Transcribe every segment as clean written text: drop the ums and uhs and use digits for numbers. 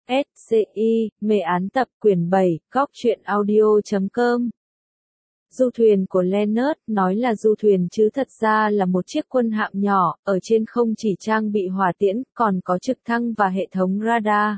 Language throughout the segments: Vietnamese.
SCI, mê án tập quyển 7, góc truyện audio.com. Du thuyền của Leonard nói là du thuyền chứ thật ra là một chiếc quân hạm nhỏ, ở trên không chỉ trang bị hỏa tiễn, còn có trực thăng và hệ thống radar.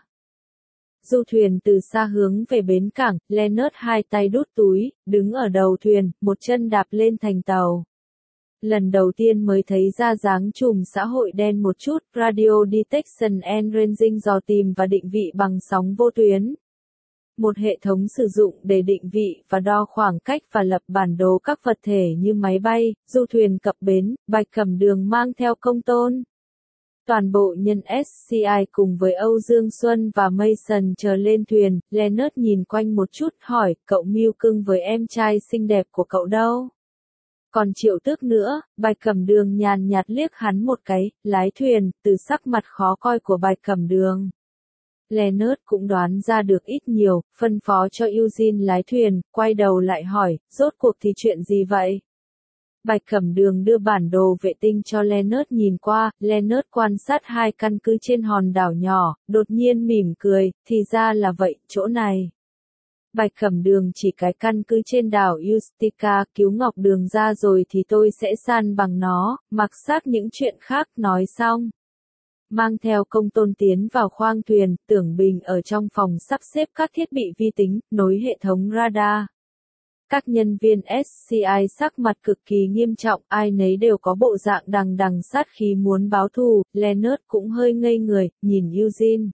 Du thuyền từ xa hướng về bến cảng, Leonard hai tay đút túi, đứng ở đầu thuyền, một chân đạp lên thành tàu. Lần đầu tiên mới thấy ra dáng chùm xã hội đen một chút, Radio Detection and Ranging dò tìm và định vị bằng sóng vô tuyến. Một hệ thống sử dụng để định vị và đo khoảng cách và lập bản đồ các vật thể như máy bay, du thuyền cập bến, Bạch Cẩm Đường mang theo công tôn. Toàn bộ nhân SCI cùng với Âu Dương Xuân và Mason chờ lên thuyền, Leonard nhìn quanh một chút hỏi, cậu Mưu Cưng với em trai xinh đẹp của cậu đâu? Còn Triệu Tước nữa, Bạch Cẩm Đường nhàn nhạt liếc hắn một cái, lái thuyền, từ sắc mặt khó coi của Bạch Cẩm Đường. Leonard cũng đoán ra được ít nhiều, phân phó cho Eugene lái thuyền, quay đầu lại hỏi, rốt cuộc thì chuyện gì vậy? Bạch Cẩm Đường đưa bản đồ vệ tinh cho Leonard nhìn qua, Leonard quan sát hai căn cứ trên hòn đảo nhỏ, đột nhiên mỉm cười, thì ra là vậy, chỗ này. Bạch Cẩm Đường chỉ cái căn cứ trên đảo Ustica, cứu Ngọc Đường ra rồi thì tôi sẽ san bằng nó, mặc xác những chuyện khác nói xong. Mang theo công tôn tiến vào khoang thuyền, Tưởng Bình ở trong phòng sắp xếp các thiết bị vi tính, nối hệ thống radar. Các nhân viên SCI sắc mặt cực kỳ nghiêm trọng, ai nấy đều có bộ dạng đằng đằng sát khí muốn báo thù, Leonard cũng hơi ngây người, nhìn Eugene.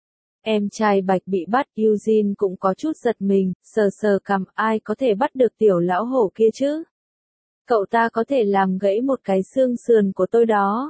Em trai Bạch bị bắt, Eugene cũng có chút giật mình, sờ sờ cằm, ai có thể bắt được tiểu lão hổ kia chứ? Cậu ta có thể làm gãy một cái xương sườn của tôi đó.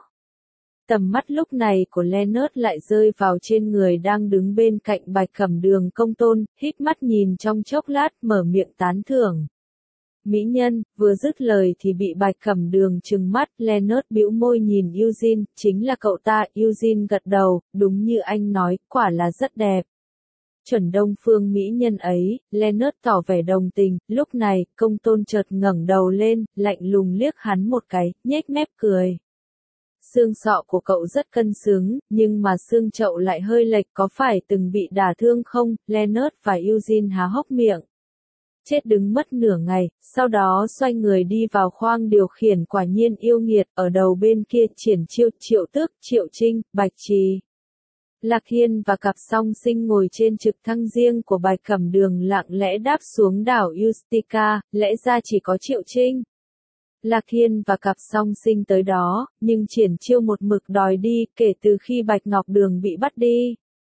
Tầm mắt lúc này của Leonard lại rơi vào trên người đang đứng bên cạnh Bạch Cẩm Đường công tôn, híp mắt nhìn trong chốc lát, mở miệng tán thưởng. Mỹ nhân, vừa dứt lời thì bị Bạch Cẩm Đường trừng mắt, Leonard bĩu môi nhìn Eugene, chính là cậu ta, Eugene gật đầu, đúng như anh nói, quả là rất đẹp. Chuẩn đông phương mỹ nhân ấy, Leonard tỏ vẻ đồng tình, lúc này, công tôn chợt ngẩng đầu lên, lạnh lùng liếc hắn một cái, nhếch mép cười. Xương sọ của cậu rất cân xứng, nhưng mà xương chậu lại hơi lệch, có phải từng bị đả thương không? Leonard và Eugene há hốc miệng. Chết đứng mất nửa ngày, sau đó xoay người đi vào khoang điều khiển, quả nhiên yêu nghiệt, ở đầu bên kia Triển Chiêu, Triệu Tước, Triệu Trinh, Bạch Trì. Lạc Thiên và cặp song sinh ngồi trên trực thăng riêng của Bạch Cẩm Đường lặng lẽ đáp xuống đảo Ustica, lẽ ra chỉ có Triệu Trinh. Lạc Thiên và cặp song sinh tới đó, nhưng Triển Chiêu một mực đòi đi, kể từ khi Bạch Ngọc Đường bị bắt đi.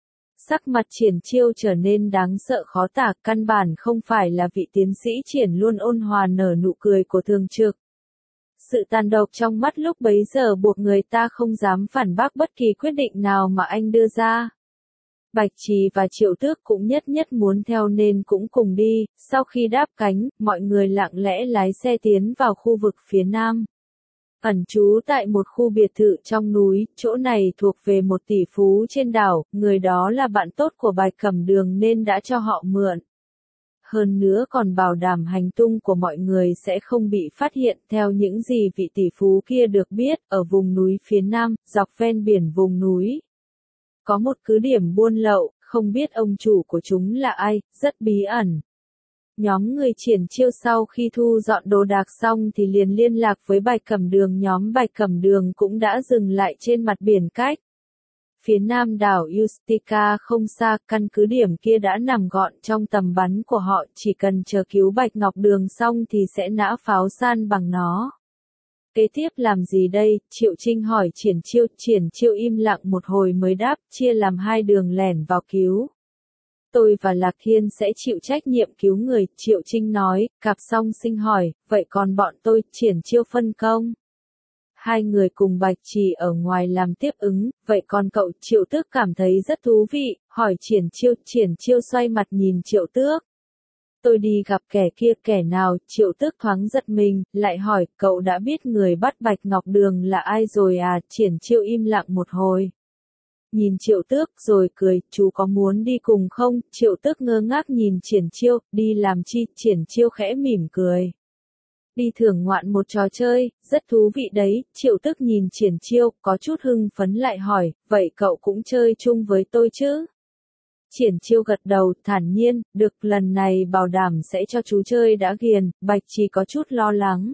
Sắc mặt Triển Chiêu trở nên đáng sợ khó tả, căn bản không phải là vị tiến sĩ Triển luôn ôn hòa nở nụ cười của thường trực. Sự tàn độc trong mắt lúc bấy giờ buộc người ta không dám phản bác bất kỳ quyết định nào mà anh đưa ra. Bạch Trì và Triệu Tước cũng nhất muốn theo nên cũng cùng đi, sau khi đáp cánh, mọi người lặng lẽ lái xe tiến vào khu vực phía nam. Ẩn trú tại một khu biệt thự trong núi, chỗ này thuộc về một tỷ phú trên đảo, người đó là bạn tốt của Bạch Cẩm Đường nên đã cho họ mượn. Hơn nữa còn bảo đảm hành tung của mọi người sẽ không bị phát hiện theo những gì vị tỷ phú kia được biết, ở vùng núi phía nam, dọc ven biển vùng núi. Có một cứ điểm buôn lậu, không biết ông chủ của chúng là ai, rất bí ẩn. Nhóm người Triển Chiêu sau khi thu dọn đồ đạc xong thì liền liên lạc với Bạch Cẩm Đường, nhóm Bạch Cẩm Đường cũng đã dừng lại trên mặt biển cách. Phía nam đảo Ustica không xa, căn cứ điểm kia đã nằm gọn trong tầm bắn của họ, chỉ cần chờ cứu Bạch Ngọc Đường xong thì sẽ nã pháo san bằng nó. Kế tiếp làm gì đây? Triệu Trinh hỏi Triển Chiêu im lặng một hồi mới đáp, chia làm hai đường lẻn vào cứu. Tôi và Lạc Thiên sẽ chịu trách nhiệm cứu người, Triệu Trinh nói, cặp song sinh hỏi, vậy còn bọn tôi, Triển Chiêu phân công. Hai người cùng Bạch Trì ở ngoài làm tiếp ứng, vậy còn cậu, Triệu Tước cảm thấy rất thú vị, hỏi Triển Chiêu xoay mặt nhìn Triệu Tước. Tôi đi gặp kẻ kia, kẻ nào? Triệu Tước thoáng giật mình, lại hỏi, cậu đã biết người bắt Bạch Ngọc Đường là ai rồi à? Triển Chiêu im lặng một hồi. Nhìn Triệu Tước rồi cười, chú có muốn đi cùng không? Triệu Tước ngơ ngác nhìn Triển Chiêu, đi làm chi? Triển Chiêu khẽ mỉm cười. Đi thưởng ngoạn một trò chơi, rất thú vị đấy. Triệu Tước nhìn Triển Chiêu, có chút hưng phấn lại hỏi, vậy cậu cũng chơi chung với tôi chứ? Triển Chiêu gật đầu, thản nhiên, được, lần này bảo đảm sẽ cho chú chơi đã ghiền. Bạch Trì có chút lo lắng.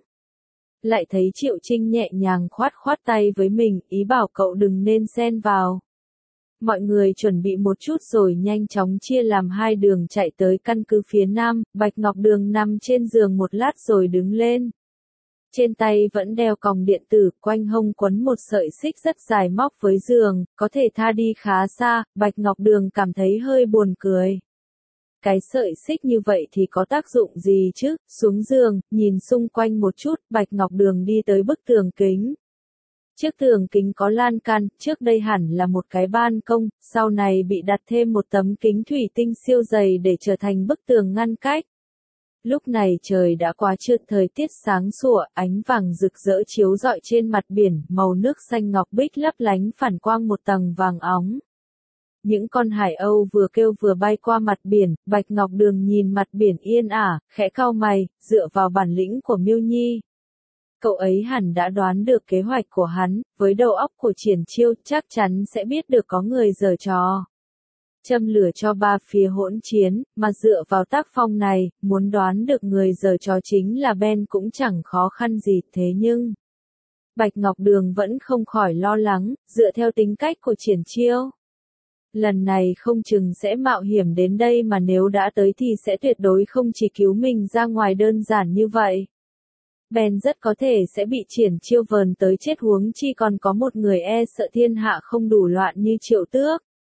Lại thấy Triệu Trinh nhẹ nhàng khoát khoát tay với mình, ý bảo cậu đừng nên xen vào. Mọi người chuẩn bị một chút rồi nhanh chóng chia làm hai đường chạy tới căn cứ phía nam. Bạch Ngọc Đường nằm trên giường một lát rồi đứng lên. Trên tay vẫn đeo còng điện tử, quanh hông quấn một sợi xích rất dài móc với giường, có thể tha đi khá xa. Bạch Ngọc Đường cảm thấy hơi buồn cười. Cái sợi xích như vậy thì có tác dụng gì chứ? Xuống giường, nhìn xung quanh một chút, Bạch Ngọc Đường đi tới bức tường kính. Trước tường kính có lan can, trước đây hẳn là một cái ban công, sau này bị đặt thêm một tấm kính thủy tinh siêu dày để trở thành bức tường ngăn cách. Lúc này trời đã quá trưa, thời tiết sáng sủa, ánh vàng rực rỡ chiếu rọi trên mặt biển, màu nước xanh ngọc bích lấp lánh phản quang một tầng vàng óng. Những con hải âu vừa kêu vừa bay qua mặt biển, Bạch Ngọc Đường nhìn mặt biển yên ả, khẽ cau mày, dựa vào bản lĩnh của Miêu Nhi. Cậu ấy hẳn đã đoán được kế hoạch của hắn, với đầu óc của Triển Chiêu chắc chắn sẽ biết được có người giở trò. Châm lửa cho ba phía hỗn chiến, mà dựa vào tác phong này, muốn đoán được người giở trò chính là Ben cũng chẳng khó khăn gì, thế nhưng Bạch Ngọc Đường vẫn không khỏi lo lắng, dựa theo tính cách của Triển Chiêu. Lần này không chừng sẽ mạo hiểm đến đây, mà nếu đã tới thì sẽ tuyệt đối không chỉ cứu mình ra ngoài đơn giản như vậy. Ben rất có thể sẽ bị Triển Chiêu vờn tới chết, huống chi còn có một người e sợ thiên hạ không đủ loạn như Triệu Tước.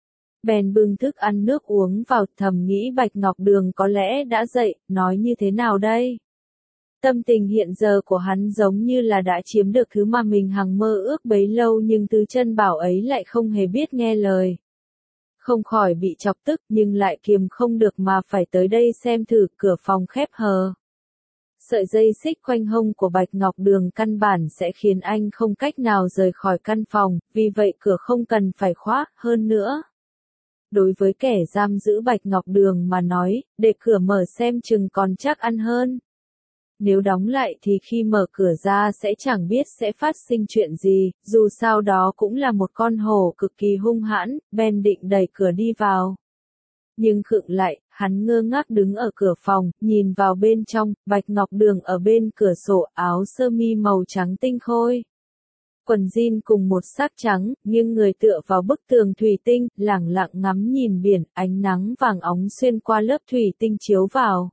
Ben bưng thức ăn nước uống vào, thầm nghĩ Bạch Ngọc Đường có lẽ đã dậy, nói như thế nào đây? Tâm tình hiện giờ của hắn giống như là đã chiếm được thứ mà mình hằng mơ ước bấy lâu, nhưng Tứ Chân Bảo ấy lại không hề biết nghe lời. Không khỏi bị chọc tức, nhưng lại kiềm không được mà phải tới đây xem thử. Cửa phòng khép hờ. Sợi dây xích quanh hông của Bạch Ngọc Đường căn bản sẽ khiến anh không cách nào rời khỏi căn phòng, vì vậy cửa không cần phải khóa. Hơn nữa, đối với kẻ giam giữ Bạch Ngọc Đường mà nói, để cửa mở xem chừng còn chắc ăn hơn. Nếu đóng lại thì khi mở cửa ra sẽ chẳng biết sẽ phát sinh chuyện gì, dù sao đó cũng là một con hổ cực kỳ hung hãn. Ben định đẩy cửa đi vào. Nhưng khựng lại, hắn ngơ ngác đứng ở cửa phòng, nhìn vào bên trong. Bạch Ngọc Đường ở bên cửa sổ, áo sơ mi màu trắng tinh khôi. Quần jean cùng một sắc trắng, nghiêng người tựa vào bức tường thủy tinh, lẳng lặng ngắm nhìn biển, ánh nắng vàng óng xuyên qua lớp thủy tinh chiếu vào.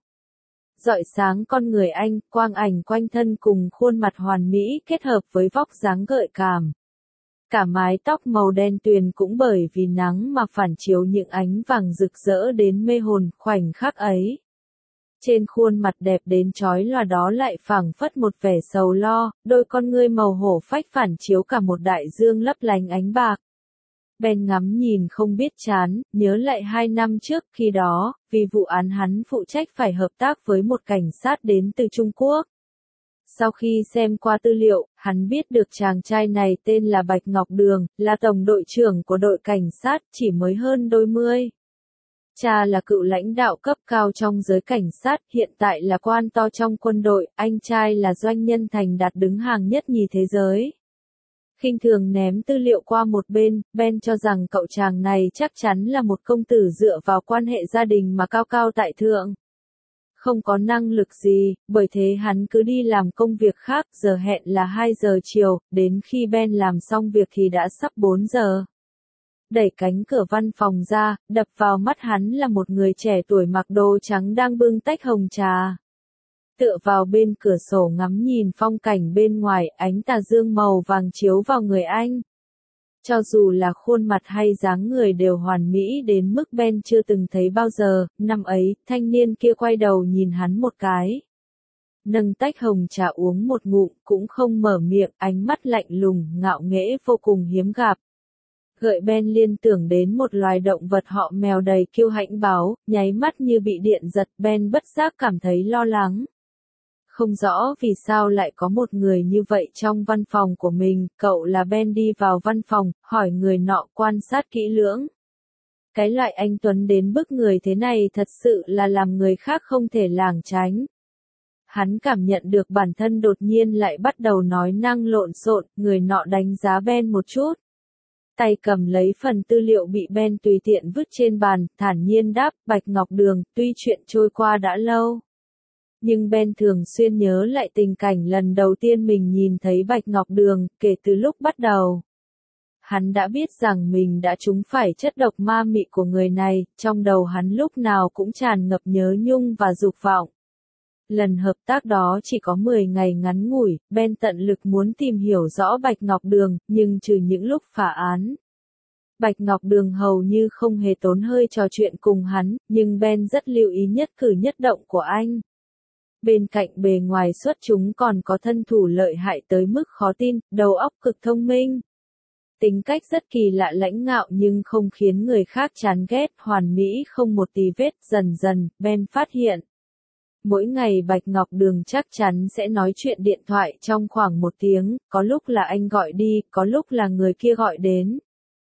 Rọi sáng con người anh, quang ảnh quanh thân cùng khuôn mặt hoàn mỹ kết hợp với vóc dáng gợi cảm. Cả mái tóc màu đen tuyền cũng bởi vì nắng mà phản chiếu những ánh vàng rực rỡ đến mê hồn. Khoảnh khắc ấy, trên khuôn mặt đẹp đến chói lòa đó lại phảng phất một vẻ sầu lo, đôi con ngươi màu hổ phách phản chiếu cả một đại dương lấp lánh ánh bạc. Ben ngắm nhìn không biết chán, nhớ lại 2 năm trước, khi đó, vì vụ án hắn phụ trách phải hợp tác với một cảnh sát đến từ Trung Quốc. Sau khi xem qua tư liệu, hắn biết được chàng trai này tên là Bạch Ngọc Đường, là tổng đội trưởng của đội cảnh sát, chỉ mới hơn đôi mươi. Cha là cựu lãnh đạo cấp cao trong giới cảnh sát, hiện tại là quan to trong quân đội, anh trai là doanh nhân thành đạt đứng hàng nhất nhì thế giới. Khinh thường ném tư liệu qua một bên, Ben cho rằng cậu chàng này chắc chắn là một công tử dựa vào quan hệ gia đình mà cao cao tại thượng. Không có năng lực gì, bởi thế hắn cứ đi làm công việc khác. Giờ hẹn là 2 giờ chiều, đến khi Ben làm xong việc thì đã sắp 4 giờ. Đẩy cánh cửa văn phòng ra, đập vào mắt hắn là một người trẻ tuổi mặc đồ trắng đang bưng tách hồng trà. Tựa vào bên cửa sổ ngắm nhìn phong cảnh bên ngoài, ánh tà dương màu vàng chiếu vào người anh. Cho dù là khuôn mặt hay dáng người đều hoàn mỹ đến mức Ben chưa từng thấy bao giờ. Năm ấy, thanh niên kia quay đầu nhìn hắn một cái. Nâng tách hồng trà uống một ngụm, cũng không mở miệng, ánh mắt lạnh lùng, ngạo nghễ vô cùng hiếm gặp. Gợi Ben liên tưởng đến một loài động vật họ mèo đầy kiêu hãnh báu, nháy mắt như bị điện giật. Ben bất giác cảm thấy lo lắng. Không rõ vì sao lại có một người như vậy trong văn phòng của mình. Cậu là Ben đi vào văn phòng, hỏi người nọ, quan sát kỹ lưỡng. Cái loại anh tuấn đến bức người thế này thật sự là làm người khác không thể lảng tránh. Hắn cảm nhận được bản thân đột nhiên lại bắt đầu nói năng lộn xộn. Người nọ đánh giá Ben một chút. tay cầm lấy phần tư liệu bị Ben tùy tiện vứt trên bàn, thản nhiên đáp, Bạch Ngọc Đường, tuy chuyện trôi qua đã lâu. Nhưng Ben thường xuyên nhớ lại tình cảnh lần đầu tiên mình nhìn thấy Bạch Ngọc Đường, kể từ lúc bắt đầu. Hắn đã biết rằng mình đã trúng phải chất độc ma mị của người này, trong đầu hắn lúc nào cũng tràn ngập nhớ nhung và dục vọng. Lần hợp tác đó chỉ có 10 ngày ngắn ngủi, Ben tận lực muốn tìm hiểu rõ Bạch Ngọc Đường, nhưng trừ những lúc phá án. Bạch Ngọc Đường hầu như không hề tốn hơi trò chuyện cùng hắn, nhưng Ben rất lưu ý nhất cử nhất động của anh. Bên cạnh bề ngoài xuất chúng còn có thân thủ lợi hại tới mức khó tin, đầu óc cực thông minh. Tính cách rất kỳ lạ lãnh ngạo nhưng không khiến người khác chán ghét, hoàn mỹ không một tì vết. Dần dần, Ben phát hiện. Mỗi ngày Bạch Ngọc Đường chắc chắn sẽ nói chuyện điện thoại trong khoảng 1 tiếng, có lúc là anh gọi đi, có lúc là người kia gọi đến.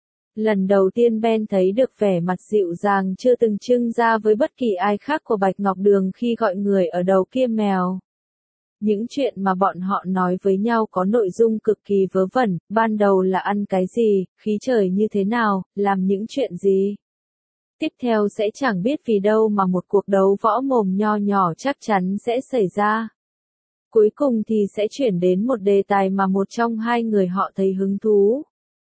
Lần đầu tiên Ben thấy được vẻ mặt dịu dàng chưa từng trưng ra với bất kỳ ai khác của Bạch Ngọc Đường khi gọi người ở đầu kia mèo. Những chuyện mà bọn họ nói với nhau có nội dung cực kỳ vớ vẩn, ban đầu là ăn cái gì, khí trời như thế nào, làm những chuyện gì. Tiếp theo sẽ chẳng biết vì đâu mà một cuộc đấu võ mồm nho nhỏ chắc chắn sẽ xảy ra. Cuối cùng thì sẽ chuyển đến một đề tài mà một trong hai người họ thấy hứng thú.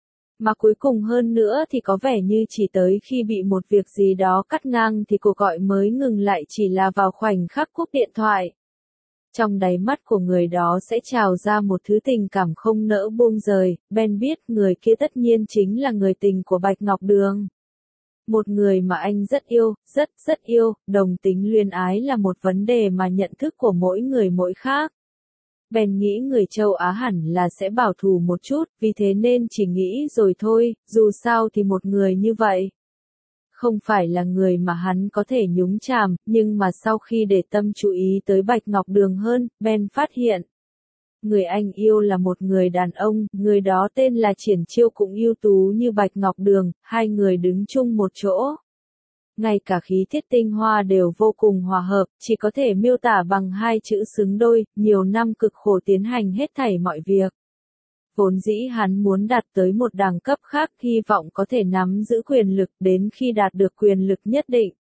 Mà cuối cùng hơn nữa thì có vẻ như chỉ tới khi bị một việc gì đó cắt ngang thì cuộc gọi mới ngừng lại chỉ là vào khoảnh khắc cúp điện thoại. Trong đáy mắt của người đó sẽ trào ra một thứ tình cảm không nỡ buông rời, Ben biết người kia tất nhiên chính là người tình của Bạch Ngọc Đường. Một người mà anh rất yêu, rất yêu, đồng tính luyến ái là một vấn đề mà nhận thức của mỗi người mỗi khác. Ben nghĩ người châu Á hẳn là sẽ bảo thủ một chút, vì thế nên chỉ nghĩ rồi thôi, dù sao thì một người như vậy. Không phải là người mà hắn có thể nhúng chàm, nhưng mà sau khi để tâm chú ý tới Bạch Ngọc Đường hơn, Ben phát hiện. Người anh yêu là một người đàn ông, người đó tên là Triển Chiêu cũng ưu tú như Bạch Ngọc Đường, hai người đứng chung một chỗ. Ngay cả khí thiết tinh hoa đều vô cùng hòa hợp, chỉ có thể miêu tả bằng 2 chữ xứng đôi, nhiều năm cực khổ tiến hành hết thảy mọi việc. Vốn dĩ hắn muốn đạt tới một đẳng cấp khác, hy vọng có thể nắm giữ quyền lực đến khi đạt được quyền lực nhất định.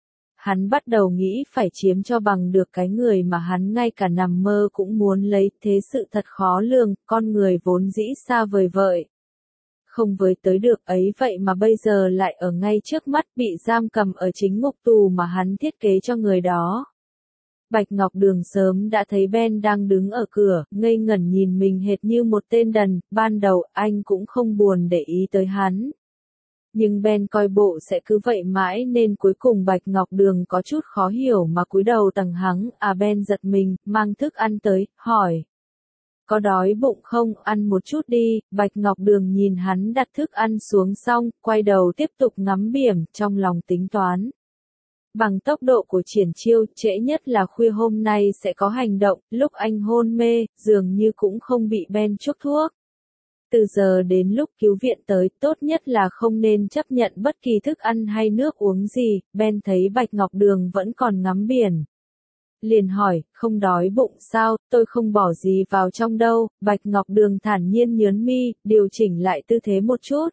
Hắn bắt đầu nghĩ phải chiếm cho bằng được cái người mà hắn ngay cả nằm mơ cũng muốn lấy, thế sự thật khó lường, con người vốn dĩ xa vời vợi. Không với tới được ấy vậy mà bây giờ lại ở ngay trước mắt bị giam cầm ở chính ngục tù mà hắn thiết kế cho người đó. Bạch Ngọc Đường sớm đã thấy Ben đang đứng ở cửa, ngây ngẩn nhìn mình hệt như một tên đần, ban đầu anh cũng không buồn để ý tới hắn. Nhưng Ben coi bộ sẽ cứ vậy mãi nên cuối cùng Bạch Ngọc Đường có chút khó hiểu mà cúi đầu tằng hắng, Ben giật mình, mang thức ăn tới, hỏi. Có đói bụng không, ăn một chút đi, Bạch Ngọc Đường nhìn hắn đặt thức ăn xuống xong, quay đầu tiếp tục ngắm biển, trong lòng tính toán. Bằng tốc độ của Triển Chiêu, trễ nhất là khuya hôm nay sẽ có hành động, lúc anh hôn mê, dường như cũng không bị Ben chuốc thuốc. Từ giờ đến lúc cứu viện tới, tốt nhất là không nên chấp nhận bất kỳ thức ăn hay nước uống gì, Ben thấy Bạch Ngọc Đường vẫn còn ngắm biển. Liền hỏi, không đói bụng sao, tôi không bỏ gì vào trong đâu, Bạch Ngọc Đường thản nhiên nhớn mi, điều chỉnh lại tư thế một chút.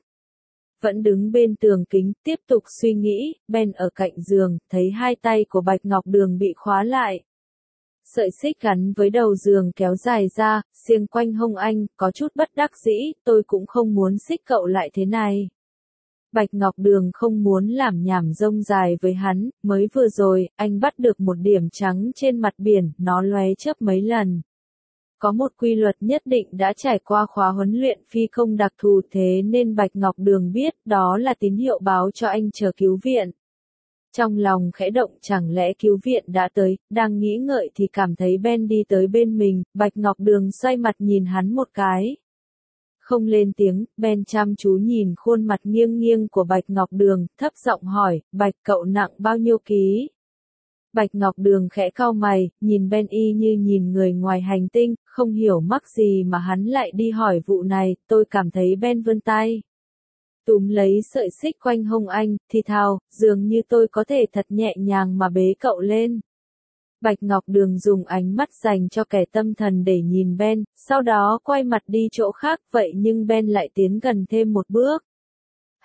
Vẫn đứng bên tường kính, tiếp tục suy nghĩ, Ben ở cạnh giường, thấy 2 tay của Bạch Ngọc Đường bị khóa lại. Sợi xích gắn với đầu giường kéo dài ra, xiềng quanh hông anh, có chút bất đắc dĩ, tôi cũng không muốn xích cậu lại thế này. Bạch Ngọc Đường không muốn làm nhảm rông dài với hắn, mới vừa rồi, anh bắt được một điểm trắng trên mặt biển, nó lóe chớp mấy lần. Có một quy luật nhất định đã trải qua khóa huấn luyện phi công đặc thù thế nên Bạch Ngọc Đường biết đó là tín hiệu báo cho anh chờ cứu viện. Trong lòng khẽ động chẳng lẽ cứu viện đã tới, đang nghĩ ngợi thì cảm thấy Ben đi tới bên mình, Bạch Ngọc Đường xoay mặt nhìn hắn một cái. Không lên tiếng, Ben chăm chú nhìn khuôn mặt nghiêng nghiêng của Bạch Ngọc Đường, thấp giọng hỏi, Bạch cậu nặng bao nhiêu ký? Bạch Ngọc Đường khẽ cau mày, nhìn Ben y như nhìn người ngoài hành tinh, không hiểu mắc gì mà hắn lại đi hỏi vụ này, tôi cảm thấy Ben vươn tay. Túm lấy sợi xích quanh hông anh, thì thào, dường như tôi có thể thật nhẹ nhàng mà bế cậu lên. Bạch Ngọc Đường dùng ánh mắt dành cho kẻ tâm thần để nhìn Ben, sau đó quay mặt đi chỗ khác vậy nhưng Ben lại tiến gần thêm một bước.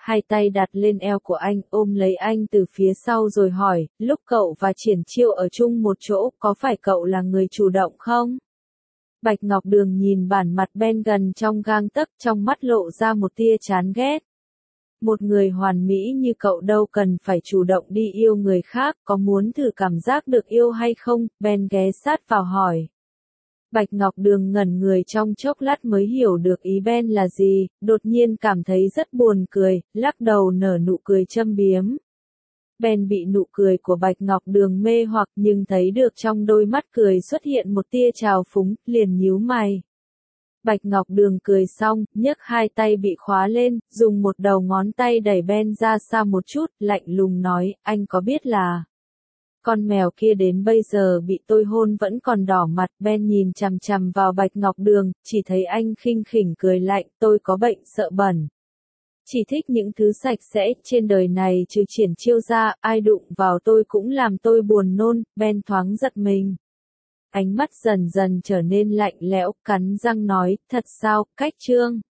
hai tay đặt lên eo của anh, ôm lấy anh từ phía sau rồi hỏi, lúc cậu và Triển Chiêu ở chung một chỗ, có phải cậu là người chủ động không? Bạch Ngọc Đường nhìn bản mặt Ben gần trong gang tấc, trong mắt lộ ra một tia chán ghét. Một người hoàn mỹ như cậu đâu cần phải chủ động đi yêu người khác, có muốn thử cảm giác được yêu hay không? Ben ghé sát vào hỏi. Bạch Ngọc Đường ngẩn người trong chốc lát mới hiểu được ý Ben là gì, đột nhiên cảm thấy rất buồn cười, lắc đầu nở nụ cười châm biếm. Ben bị nụ cười của Bạch Ngọc Đường mê hoặc nhưng thấy được trong đôi mắt cười xuất hiện một tia trào phúng, liền nhíu mày. Bạch Ngọc Đường cười xong, nhấc hai tay bị khóa lên, dùng một đầu ngón tay đẩy Ben ra xa một chút, lạnh lùng nói, anh có biết là con mèo kia đến bây giờ bị tôi hôn vẫn còn đỏ mặt. Ben nhìn chằm chằm vào Bạch Ngọc Đường, chỉ thấy anh khinh khỉnh cười lạnh, tôi có bệnh sợ bẩn. Chỉ thích những thứ sạch sẽ, trên đời này trừ Triển Chiêu ra, ai đụng vào tôi cũng làm tôi buồn nôn. Ben thoáng giật mình. Ánh mắt dần dần trở nên lạnh lẽo, cắn răng nói, thật sao, cách Trương?